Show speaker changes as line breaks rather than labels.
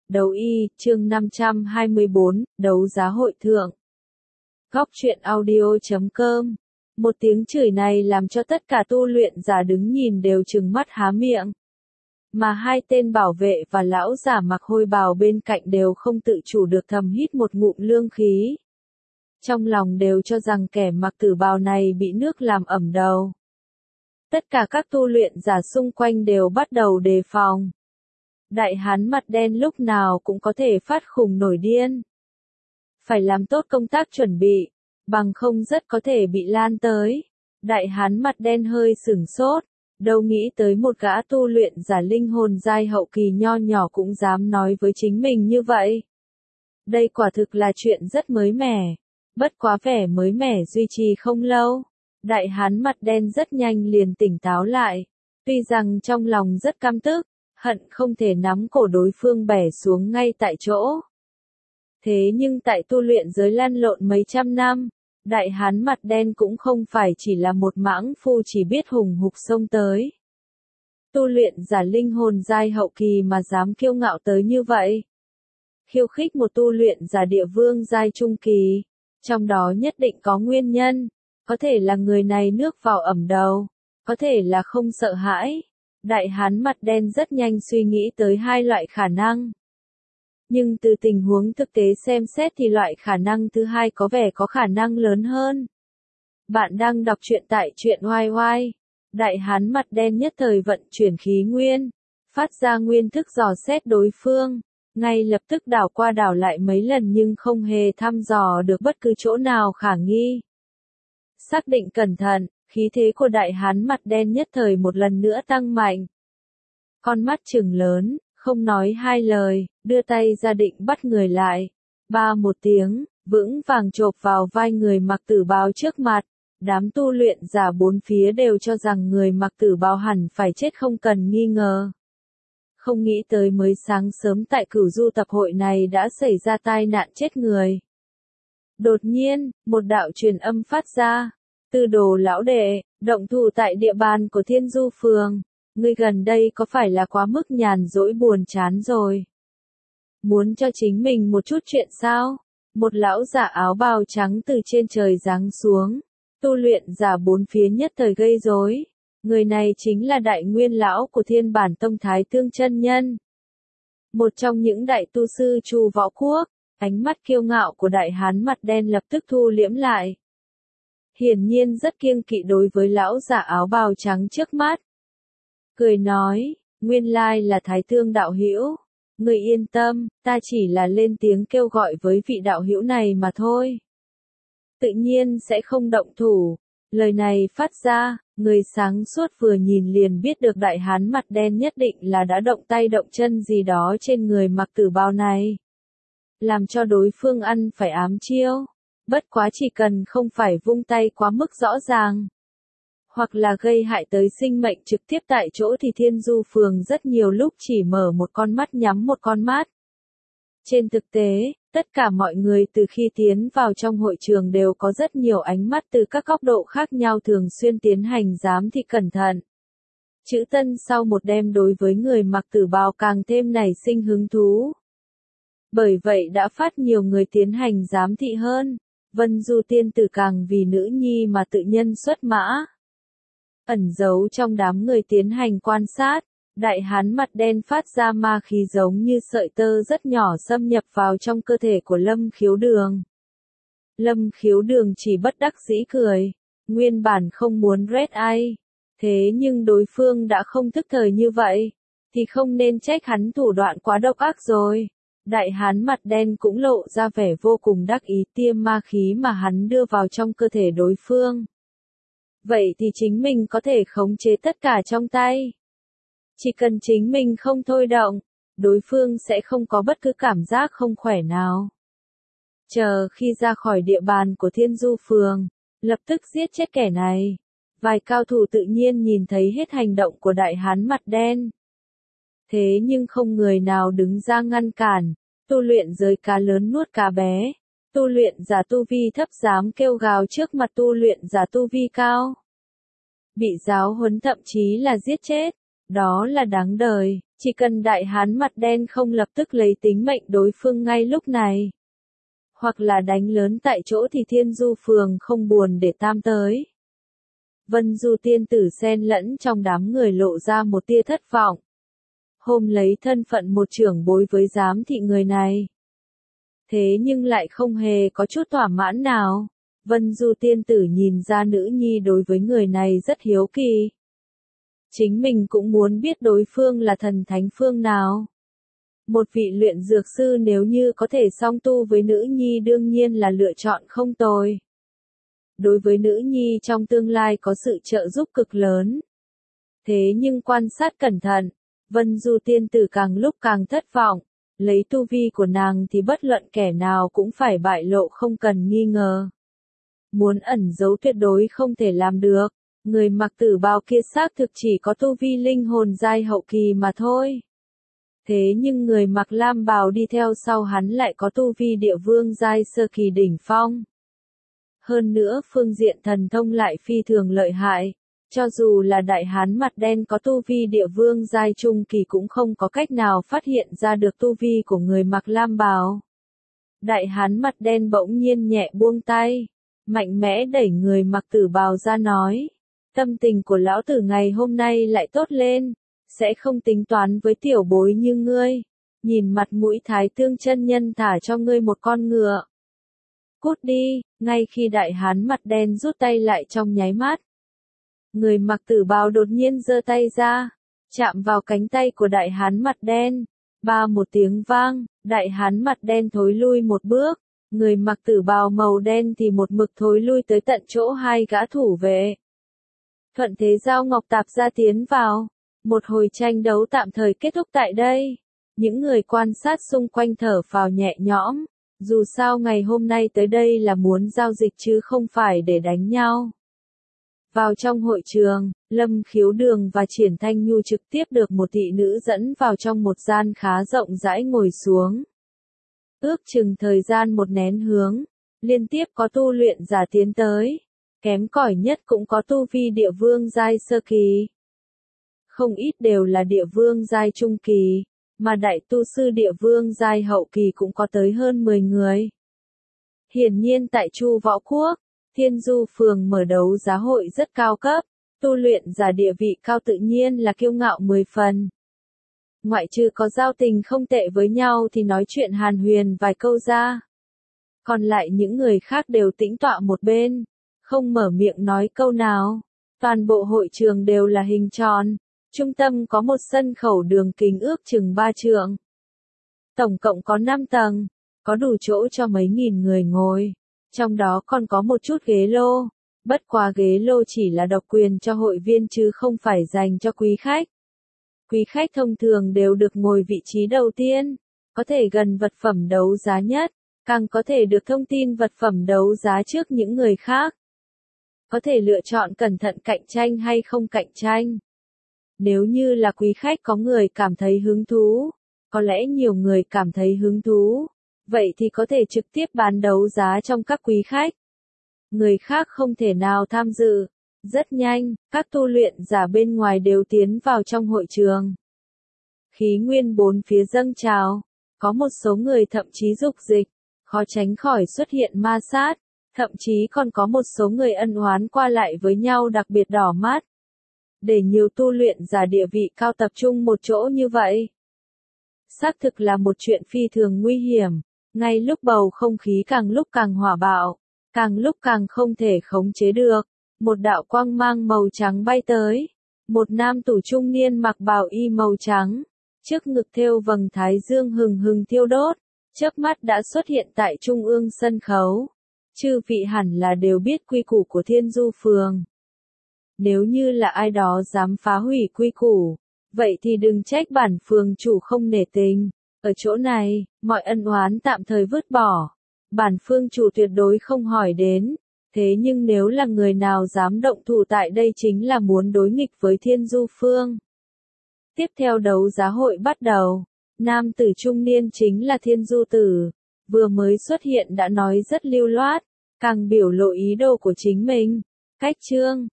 Đấu y, chương 524, đấu giá hội thượng. Góc truyện audio.com. Một tiếng chửi này làm cho tất cả tu luyện giả đứng nhìn đều trừng mắt há miệng. Mà hai tên bảo vệ và lão giả mặc hôi bào bên cạnh đều không tự chủ được thầm hít một ngụm lương khí. Trong lòng đều cho rằng kẻ mặc tử bào này bị nước làm ẩm đầu. Tất cả các tu luyện giả xung quanh đều bắt đầu đề phòng. Đại hán mặt đen lúc nào cũng có thể phát khùng nổi điên. Phải làm tốt công tác chuẩn bị, bằng không rất có thể bị lan tới. Đại hán mặt đen hơi sửng sốt, đâu nghĩ tới một gã tu luyện giả linh hồn giai hậu kỳ nho nhỏ cũng dám nói với chính mình như vậy. Đây quả thực là chuyện rất mới mẻ, bất quá vẻ mới mẻ duy trì không lâu. Đại hán mặt đen rất nhanh liền tỉnh táo lại, tuy rằng trong lòng rất căm tức, hận không thể nắm cổ đối phương bẻ xuống ngay tại chỗ. Thế nhưng tại tu luyện giới lăn lộn mấy trăm năm, đại hán mặt đen cũng không phải chỉ là một mãng phu chỉ biết hùng hục xông tới. Tu luyện giả linh hồn giai hậu kỳ mà dám kiêu ngạo tới như vậy. Khiêu khích một tu luyện giả địa vương giai trung kỳ, trong đó nhất định có nguyên nhân, có thể là người này nước vào ẩm đầu, có thể là không sợ hãi. Đại hán mặt đen rất nhanh suy nghĩ tới hai loại khả năng. Nhưng từ tình huống thực tế xem xét thì loại khả năng thứ hai có vẻ có khả năng lớn hơn. Bạn đang đọc truyện tại truyện YY. Đại hán mặt đen nhất thời vận chuyển khí nguyên, phát ra nguyên thức dò xét đối phương, ngay lập tức đảo qua đảo lại mấy lần nhưng không hề thăm dò được bất cứ chỗ nào khả nghi. Xác định cẩn thận, khí thế của đại hán mặt đen nhất thời một lần nữa tăng mạnh. Con mắt trừng lớn, không nói hai lời, đưa tay ra định bắt người lại. Ba một tiếng, vững vàng chộp vào vai người mặc tử bào trước mặt. Đám tu luyện giả bốn phía đều cho rằng người mặc tử bào hẳn phải chết không cần nghi ngờ. Không nghĩ tới mới sáng sớm tại cửu du tập hội này đã xảy ra tai nạn chết người. Đột nhiên, một đạo truyền âm phát ra. Tư đồ lão đệ, động thủ tại địa bàn của Thiên Du Phường. Ngươi gần đây có phải là quá mức nhàn rỗi buồn chán rồi? Muốn cho chính mình một chút chuyện sao? Một lão giả áo bào trắng từ trên trời giáng xuống. Tu luyện giả bốn phía nhất thời gây rối. Người này chính là đại nguyên lão của Thiên Bản Tông Thái Tương chân nhân. Một trong những đại tu sư Chu Võ Quốc. Ánh mắt kiêu ngạo của đại hán mặt đen lập tức thu liễm lại. Hiển nhiên rất kiêng kỵ đối với lão giả áo bào trắng trước mắt. Cười nói, nguyên lai là Thái Tương đạo hữu. Người yên tâm, ta chỉ là lên tiếng kêu gọi với vị đạo hữu này mà thôi. Tự nhiên sẽ không động thủ. Lời này phát ra, người sáng suốt vừa nhìn liền biết được đại hán mặt đen nhất định là đã động tay động chân gì đó trên người mặc tử bào này. Làm cho đối phương ăn phải ám chiêu. Bất quá chỉ cần không phải vung tay quá mức rõ ràng, hoặc là gây hại tới sinh mệnh trực tiếp tại chỗ thì Thiên Du Phường rất nhiều lúc chỉ mở một con mắt nhắm một con mắt. Trên thực tế, tất cả mọi người từ khi tiến vào trong hội trường đều có rất nhiều ánh mắt từ các góc độ khác nhau thường xuyên tiến hành giám thị cẩn thận. Chữ Tân sau một đêm đối với người mặc tử bào càng thêm nảy sinh hứng thú. Bởi vậy đã phát nhiều người tiến hành giám thị hơn. Vân Du tiên tử càng vì nữ nhi mà tự nhân xuất mã. Ẩn giấu trong đám người tiến hành quan sát, đại hán mặt đen phát ra ma khí giống như sợi tơ rất nhỏ xâm nhập vào trong cơ thể của Lâm Khiếu Đường. Lâm Khiếu Đường chỉ bất đắc dĩ cười, nguyên bản không muốn red ai. Thế nhưng đối phương đã không thức thời như vậy, thì không nên trách hắn thủ đoạn quá độc ác rồi. Đại hán mặt đen cũng lộ ra vẻ vô cùng đắc ý tiêm ma khí mà hắn đưa vào trong cơ thể đối phương. Vậy thì chính mình có thể khống chế tất cả trong tay. Chỉ cần chính mình không thôi động, đối phương sẽ không có bất cứ cảm giác không khỏe nào. Chờ khi ra khỏi địa bàn của Thiên Du Phường, lập tức giết chết kẻ này. Vài cao thủ tự nhiên nhìn thấy hết hành động của đại hán mặt đen. Thế nhưng không người nào đứng ra ngăn cản, tu luyện giới cá lớn nuốt cá bé, tu luyện giả tu vi thấp dám kêu gào trước mặt tu luyện giả tu vi cao. Bị giáo huấn thậm chí là giết chết, Đó là đáng đời, chỉ cần đại hán mặt đen không lập tức lấy tính mệnh đối phương ngay lúc này. Hoặc là đánh lớn tại chỗ thì Thiên Du Phường không buồn để tam tới. Vân Du tiên tử xen lẫn trong đám người lộ ra một tia thất vọng. Hôm lấy thân phận một trưởng bối với giám thị người này. Thế nhưng lại không hề có chút thỏa mãn nào. Vân Du tiên tử nhìn ra nữ nhi đối với người này rất hiếu kỳ. Chính mình cũng muốn biết đối phương là thần thánh phương nào. Một vị luyện dược sư nếu như có thể song tu với nữ nhi đương nhiên là lựa chọn không tồi. Đối với nữ nhi trong tương lai có sự trợ giúp cực lớn. Thế nhưng quan sát cẩn thận, Vân Du tiên tử càng lúc càng thất vọng. Lấy tu vi của nàng thì bất luận kẻ nào cũng phải bại lộ không cần nghi ngờ. Muốn ẩn giấu tuyệt đối không thể làm được. Người mặc tử bào kia xác thực chỉ có tu vi linh hồn giai hậu kỳ mà thôi. Thế nhưng người mặc lam bào đi theo sau hắn lại có tu vi địa vương giai sơ kỳ đỉnh phong. Hơn nữa phương diện thần thông lại phi thường lợi hại. Cho dù là đại hán mặt đen có tu vi địa vương giai trung kỳ cũng không có cách nào phát hiện ra được tu vi của người mặc lam bào. Đại hán mặt đen bỗng nhiên nhẹ buông tay, mạnh mẽ đẩy người mặc tử bào ra nói. Tâm tình của lão tử ngày hôm nay lại tốt lên, sẽ không tính toán với tiểu bối như ngươi. Nhìn mặt mũi Thái Tương chân nhân thả cho ngươi một con ngựa. Cút đi, ngay khi đại hán mặt đen rút tay lại trong nháy mắt. Người mặc tử bào đột nhiên giơ tay ra, chạm vào cánh tay của đại hán mặt đen. Ba một tiếng vang, đại hán mặt đen thối lui một bước. Người mặc tử bào màu đen thì một mực thối lui tới tận chỗ hai gã thủ vệ. Thuận thế Giao Ngọc Tạp ra tiến vào. Một hồi tranh đấu tạm thời kết thúc tại đây. Những người quan sát xung quanh thở phào nhẹ nhõm. Dù sao ngày hôm nay tới đây là muốn giao dịch chứ không phải để đánh nhau. Vào trong hội trường, Lâm Khiếu Đường và Triển Thanh Nhu trực tiếp được một thị nữ dẫn vào trong một gian khá rộng rãi ngồi xuống. Ước chừng thời gian một nén hương, liên tiếp có tu luyện giả tiến tới. Kém cỏi nhất cũng có tu vi địa vương giai sơ kỳ. Không ít đều là địa vương giai trung kỳ, mà đại tu sư địa vương giai hậu kỳ cũng có tới hơn 10 người. Hiển nhiên tại Chu Võ Quốc, Thiên Du Phường mở đấu giá hội rất cao cấp, tu luyện giả địa vị cao tự nhiên là kiêu ngạo 10 phần. Ngoại trừ có giao tình không tệ với nhau thì nói chuyện hàn huyền vài câu ra. Còn lại những người khác đều tĩnh tọa một bên, không mở miệng nói câu nào. Toàn bộ hội trường đều là hình tròn, trung tâm có một sân khẩu đường kính ước chừng 3 trượng. Tổng cộng có 5 tầng, có đủ chỗ cho mấy nghìn người ngồi. Trong đó còn có một chút ghế lô, bất quá ghế lô chỉ là độc quyền cho hội viên chứ không phải dành cho quý khách. Quý khách thông thường đều được ngồi vị trí đầu tiên, có thể gần vật phẩm đấu giá nhất, càng có thể được thông tin vật phẩm đấu giá trước những người khác. Có thể lựa chọn cẩn thận cạnh tranh hay không cạnh tranh. Nếu như là quý khách có người cảm thấy hứng thú, có lẽ nhiều người cảm thấy hứng thú, vậy thì có thể trực tiếp bán đấu giá trong các quý khách. Người khác không thể nào tham dự. Rất nhanh, các tu luyện giả bên ngoài đều tiến vào trong hội trường. Khí nguyên bốn phía dâng trào, có một số người thậm chí dục dịch, khó tránh khỏi xuất hiện ma sát, thậm chí còn có một số người ân oán qua lại với nhau đặc biệt đỏ mắt. Để nhiều tu luyện giả địa vị cao tập trung một chỗ như vậy, xác thực là một chuyện phi thường nguy hiểm. Ngay lúc bầu không khí càng lúc càng hỏa bạo, càng lúc càng không thể khống chế được, một đạo quang mang màu trắng bay tới. Một nam tử trung niên mặc bào y màu trắng, trước ngực thêu vầng thái dương hừng hừng thiêu đốt, chớp mắt đã xuất hiện tại trung ương sân khấu. Chư vị hẳn là đều biết quy củ của Thiên Du Phường. Nếu như là ai đó dám phá hủy quy củ, vậy thì đừng trách bản phường chủ không nể tình. Ở chỗ này, mọi ân oán tạm thời vứt bỏ. Bản phương chủ tuyệt đối không hỏi đến. Thế nhưng nếu là người nào dám động thủ tại đây chính là muốn đối nghịch với Thiên Du Phương. Tiếp theo đấu giá hội bắt đầu. Nam tử trung niên chính là Thiên Du Tử. Vừa mới xuất hiện đã nói rất lưu loát, càng biểu lộ ý đồ của chính mình. Cách chương